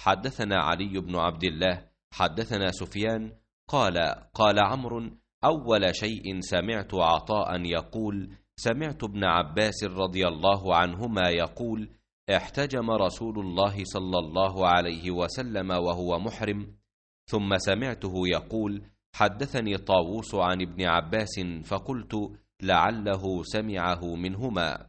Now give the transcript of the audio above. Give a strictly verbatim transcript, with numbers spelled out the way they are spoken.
حدثنا علي بن عبد الله حدثنا سفيان قال قال عمرو: أول شيء سمعت عطاء يقول: سمعت ابن عباس رضي الله عنهما يقول: احتجم رسول الله صلى الله عليه وسلم وهو محرم. ثم سمعته يقول: حدثني طاووس عن ابن عباس، فقلت: لعله سمعه منهما.